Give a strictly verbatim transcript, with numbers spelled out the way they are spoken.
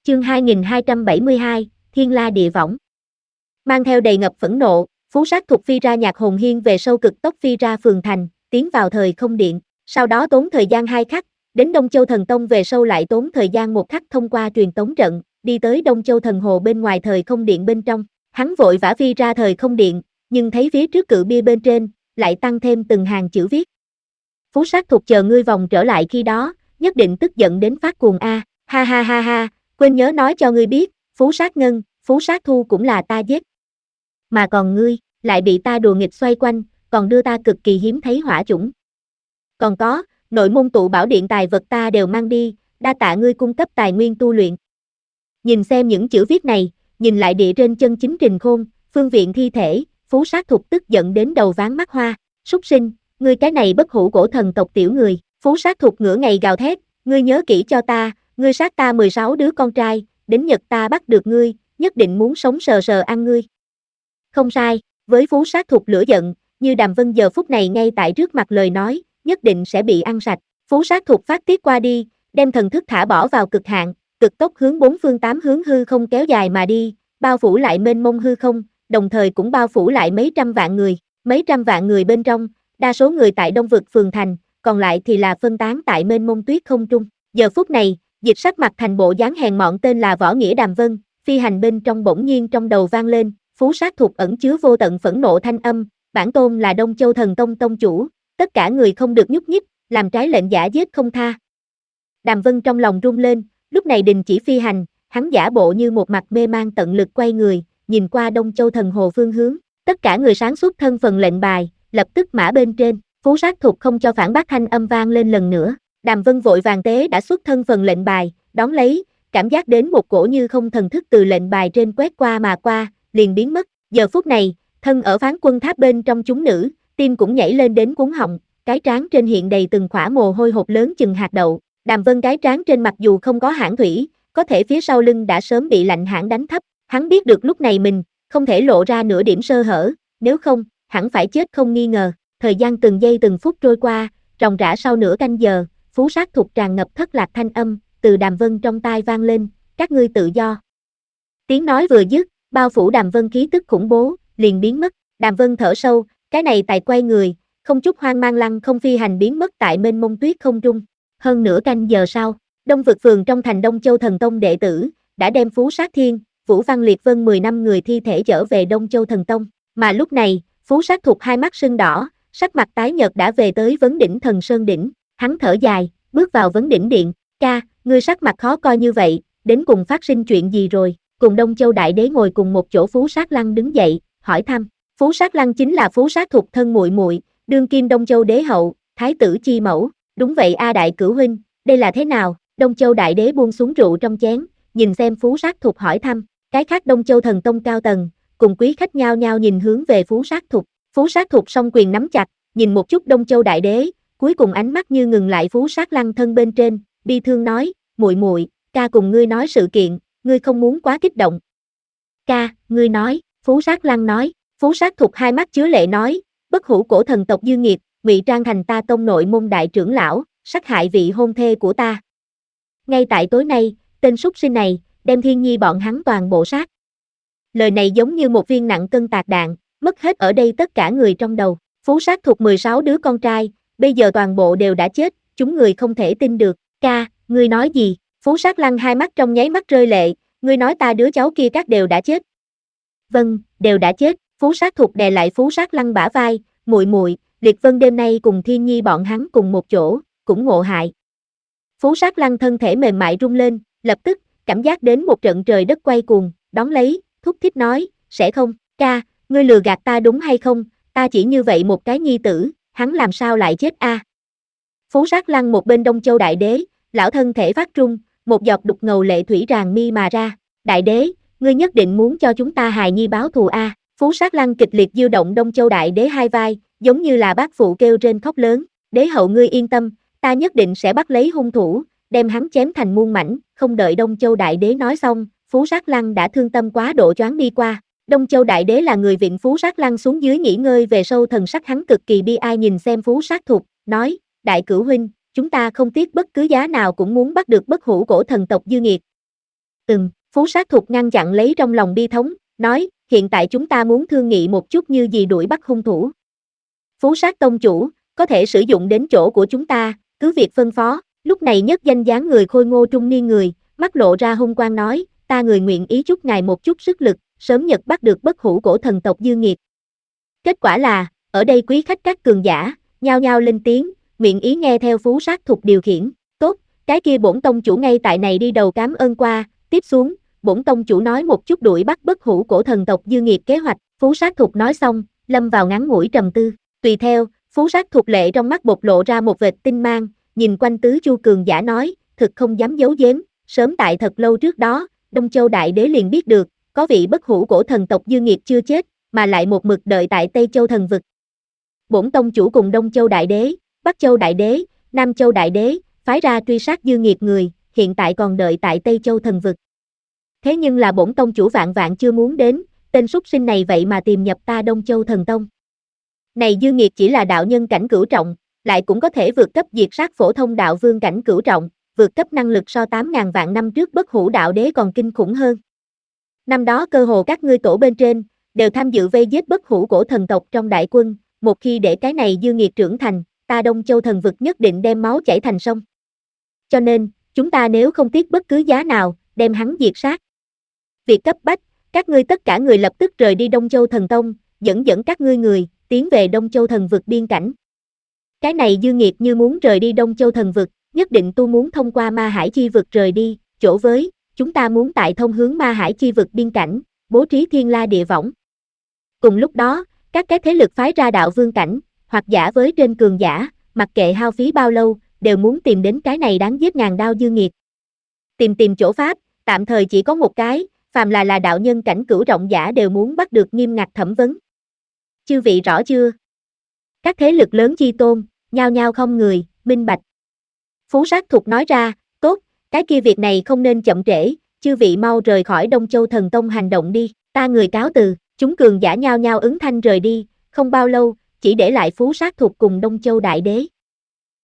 Chương hai nghìn hai trăm bảy mươi hai, Thiên La Địa Võng. Mang theo đầy ngập phẫn nộ, Phú Sát Thục phi ra Nhạc Hồn Hiên về sâu cực tốc phi ra phường thành, tiến vào thời không điện, sau đó tốn thời gian hai khắc, đến Đông Châu Thần Tông về sâu lại tốn thời gian một khắc thông qua truyền tống trận, đi tới Đông Châu Thần Hồ bên ngoài thời không điện bên trong. Hắn vội vã phi ra thời không điện, nhưng thấy phía trước cự bia bên trên, lại tăng thêm từng hàng chữ viết. Phú Sát Thục chờ ngươi vòng trở lại khi đó, nhất định tức giận đến phát cuồng a, ha ha ha ha, quên nhớ nói cho ngươi biết, Phú Sát Ngân, Phú Sát Thu cũng là ta giết. Mà còn ngươi, lại bị ta đùa nghịch xoay quanh, còn đưa ta cực kỳ hiếm thấy hỏa chủng. Còn có, nội môn tụ bảo điện tài vật ta đều mang đi, đa tạ ngươi cung cấp tài nguyên tu luyện. Nhìn xem những chữ viết này, nhìn lại địa trên chân chính Trình Khôn, phương viện thi thể, Phú Sát Thục tức giận đến đầu váng mắt hoa, súc sinh, ngươi cái này bất hủ cổ thần tộc tiểu người. Phú Sát Thục ngửa ngày gào thét, ngươi nhớ kỹ cho ta, ngươi sát ta mười sáu đứa con trai, đến nhật ta bắt được ngươi, nhất định muốn sống sờ sờ ăn ngươi. Không sai, với Phú Sát Thục lửa giận, như Đàm Vân giờ phút này ngay tại trước mặt lời nói, nhất định sẽ bị ăn sạch. Phú Sát Thục phát tiết qua đi, đem thần thức thả bỏ vào cực hạn, cực tốc hướng bốn phương tám hướng hư không kéo dài mà đi, bao phủ lại mênh mông hư không, đồng thời cũng bao phủ lại mấy trăm vạn người, mấy trăm vạn người bên trong, đa số người tại Đông vực phường thành, còn lại thì là phân tán tại mênh mông tuyết không trung. Giờ phút này, dịch sắc mặt thành bộ dáng hèn mọn tên là Võ Nghĩa Đàm Vân, phi hành bên trong bỗng nhiên trong đầu vang lên, Phú Sát Thục ẩn chứa vô tận phẫn nộ thanh âm, bản tôn là Đông Châu Thần Tông tông chủ, tất cả người không được nhúc nhích, làm trái lệnh giả giết không tha. Đàm Vân trong lòng rung lên, lúc này đình chỉ phi hành, hắn giả bộ như một mặt mê man tận lực quay người, nhìn qua Đông Châu Thần Hồ phương hướng, tất cả người sáng suốt thân phần lệnh bài, lập tức mã bên trên, Phú Sát Thục không cho phản bác thanh âm vang lên lần nữa. Đàm Vân vội vàng tế đã xuất thân phần lệnh bài, đón lấy, cảm giác đến một cổ như không thần thức từ lệnh bài trên quét qua mà qua, liền biến mất. Giờ phút này, thân ở Phán Quân Tháp bên trong chúng nữ, tim cũng nhảy lên đến cuống họng, cái trán trên hiện đầy từng khỏa mồ hôi hột lớn chừng hạt đậu. Đàm Vân cái trán trên mặc dù không có hãn thủy, có thể phía sau lưng đã sớm bị lạnh hãn đánh thấp. Hắn biết được lúc này mình không thể lộ ra nửa điểm sơ hở, nếu không, hẳn phải chết không nghi ngờ. Thời gian từng giây từng phút trôi qua, ròng rã sau nửa canh giờ, Phú Sát Thục tràn ngập thất lạc thanh âm, từ Đàm Vân trong tai vang lên, các ngươi tự do. Tiếng nói vừa dứt, bao phủ Đàm Vân khí tức khủng bố, liền biến mất. Đàm Vân thở sâu, cái này tài quay người, không chút hoang mang lăng không phi hành biến mất tại mênh mông tuyết không trung. Hơn nửa canh giờ sau, Đông vực phường trong thành Đông Châu Thần Tông đệ tử, đã đem Phú Sát Thiên, Vũ Văn Liệt Vân mười năm người thi thể trở về Đông Châu Thần Tông. Mà lúc này, Phú Sát Thục hai mắt sưng đỏ, sắc mặt tái nhợt đã về tới vấn đỉnh Thần Sơn Đỉnh. Hắn thở dài, bước vào vấn đỉnh điện, ca, ngươi sắc mặt khó coi như vậy, đến cùng phát sinh chuyện gì rồi? Cùng Đông Châu Đại Đế ngồi cùng một chỗ Phú Sát Lăng đứng dậy, hỏi thăm. Phú Sát Lăng chính là Phú Sát Thục thân muội muội, đương kim Đông Châu Đế hậu, thái tử chi mẫu. Đúng vậy a đại cửu huynh, đây là thế nào? Đông Châu Đại Đế buông xuống rượu trong chén, nhìn xem Phú Sát Thục hỏi thăm. Cái khác Đông Châu Thần Tông cao tầng, cùng quý khách nhao nhao nhìn hướng về Phú Sát Thục. Phú Sát Thục song quyền nắm chặt, nhìn một chút Đông Châu Đại Đế, cuối cùng ánh mắt như ngừng lại Phú Sát Lăng thân bên trên, bi thương nói, muội muội, ca cùng ngươi nói sự kiện, ngươi không muốn quá kích động. Ca, ngươi nói, Phú Sát Lăng nói. Phú Sát Thục hai mắt chứa lệ nói, bất hủ cổ thần tộc dư nghiệt, ngụy trang thành ta tông nội môn đại trưởng lão, sát hại vị hôn thê của ta. Ngay tại tối nay, tên súc sinh này, đem Thiên Nhi bọn hắn toàn bộ sát. Lời này giống như một viên nặng cân tạc đạn, mất hết ở đây tất cả người trong đầu. Phú Sát Thục mười sáu đứa con trai, bây giờ toàn bộ đều đã chết, chúng người không thể tin được. Ca, ngươi nói gì? Phú Sát Lăng hai mắt trong nháy mắt rơi lệ, ngươi nói ta đứa cháu kia các đều đã chết. Vâng, đều đã chết. Phú Sát Thục đè lại Phú Sát Lăng bả vai, muội muội, Liệt Vân đêm nay cùng Thiên Nhi bọn hắn cùng một chỗ, cũng ngộ hại. Phú Sát Lăng thân thể mềm mại rung lên, lập tức, cảm giác đến một trận trời đất quay cuồng, đón lấy, thúc thích nói, sẽ không, ca, ngươi lừa gạt ta đúng hay không, ta chỉ như vậy một cái nhi tử, hắn làm sao lại chết a? À? Phú Sát Lăng một bên Đông Châu Đại Đế, lão thân thể phát trung, một giọt đục ngầu lệ thủy tràn mi mà ra, Đại Đế, ngươi nhất định muốn cho chúng ta hài nhi báo thù a? À? Phú Sát Lăng kịch liệt diêu động Đông Châu Đại Đế hai vai, giống như là bác phụ kêu trên khóc lớn, đế hậu ngươi yên tâm, ta nhất định sẽ bắt lấy hung thủ, đem hắn chém thành muôn mảnh. Không đợi Đông Châu Đại Đế nói xong, Phú Sát Lăng đã thương tâm quá độ choáng đi qua. Đông Châu Đại Đế là người viện Phú Sát Lăng xuống dưới nghỉ ngơi về sâu thần sắc hắn cực kỳ bi ai nhìn xem Phú Sát Thục, nói, đại cửu huynh, chúng ta không tiếc bất cứ giá nào cũng muốn bắt được bất hủ cổ thần tộc dư nghiệt. Ừm, Phú Sát Thục ngăn chặn lấy trong lòng bi thống, nói, hiện tại chúng ta muốn thương nghị một chút như gì đuổi bắt hung thủ. Phú Sát tông chủ, có thể sử dụng đến chỗ của chúng ta, cứ việc phân phó. Lúc này nhất danh dáng người khôi ngô trung niên người, mắt lộ ra hung quang nói, ta người nguyện ý chúc ngài một chút sức lực, sớm nhật bắt được bất hủ cổ thần tộc Dư Nghiệt. Kết quả là, ở đây quý khách các cường giả, nhao nhao lên tiếng, nguyện ý nghe theo Phú Sát Thục điều khiển. Tốt, cái kia bổn tông chủ ngay tại này đi đầu cám ơn qua, tiếp xuống, bổn tông chủ nói một chút đuổi bắt bất hủ cổ thần tộc Dư Nghiệt kế hoạch. Phú Sát Thục nói xong, lâm vào ngắn ngủi trầm tư. Tùy theo, Phú Sát Thục lệ trong mắt bộc lộ ra một vệt tinh mang, nhìn quanh tứ chu cường giả nói, thực không dám giấu giếm, sớm tại thật lâu trước đó, Đông Châu Đại Đế liền biết được, có vị bất hủ cổ thần tộc Dư Nghiệt chưa chết, mà lại một mực đợi tại Tây Châu thần vực. Bổn tông chủ cùng Đông Châu Đại Đế, Bắc Châu Đại Đế, Nam Châu Đại Đế, phái ra truy sát Dư Nghiệt người, hiện tại còn đợi tại Tây Châu thần vực. Thế nhưng là bổn tông chủ vạn vạn chưa muốn đến, tên súc sinh này vậy mà tìm nhập ta Đông Châu thần tông. Này Dư Nghiệt chỉ là đạo nhân cảnh cửu trọng, lại cũng có thể vượt cấp diệt sát phổ thông đạo vương cảnh cửu trọng, vượt cấp năng lực so tám ngàn vạn năm trước bất hủ đạo đế còn kinh khủng hơn. Năm đó cơ hồ các ngươi tổ bên trên, đều tham dự vây giết bất hủ cổ thần tộc trong đại quân, một khi để cái này Dư Nghiệt trưởng thành, ta Đông Châu thần vực nhất định đem máu chảy thành sông. Cho nên, chúng ta nếu không tiếc bất cứ giá nào, đem hắn diệt sát. Việc cấp bách, các ngươi tất cả người lập tức rời đi Đông Châu thần tông, dẫn dẫn các ngươi người, tiến về Đông Châu thần vực biên cảnh. Cái này Dư Nghiệt như muốn rời đi Đông Châu thần vực, nhất định tu muốn thông qua Ma Hải chi vực rời đi, chỗ với, chúng ta muốn tại thông hướng Ma Hải chi vực biên cảnh, bố trí thiên la địa võng. Cùng lúc đó, các cái thế lực phái ra đạo vương cảnh, hoặc giả với trên cường giả, mặc kệ hao phí bao lâu, đều muốn tìm đến cái này đáng giết ngàn đao Dư Nghiệt. Tìm tìm chỗ pháp, tạm thời chỉ có một cái, phàm là là đạo nhân cảnh cửu trọng giả đều muốn bắt được nghiêm ngặt thẩm vấn. Chư vị rõ chưa? Các thế lực lớn chi tôn, nhao nhao không người, minh bạch. Phú Sát Thục nói ra, tốt, cái kia việc này không nên chậm trễ, chư vị mau rời khỏi Đông Châu thần tông hành động đi, ta người cáo từ, chúng cường giả nhao nhao ứng thanh rời đi, không bao lâu, chỉ để lại Phú Sát Thục cùng Đông Châu Đại Đế.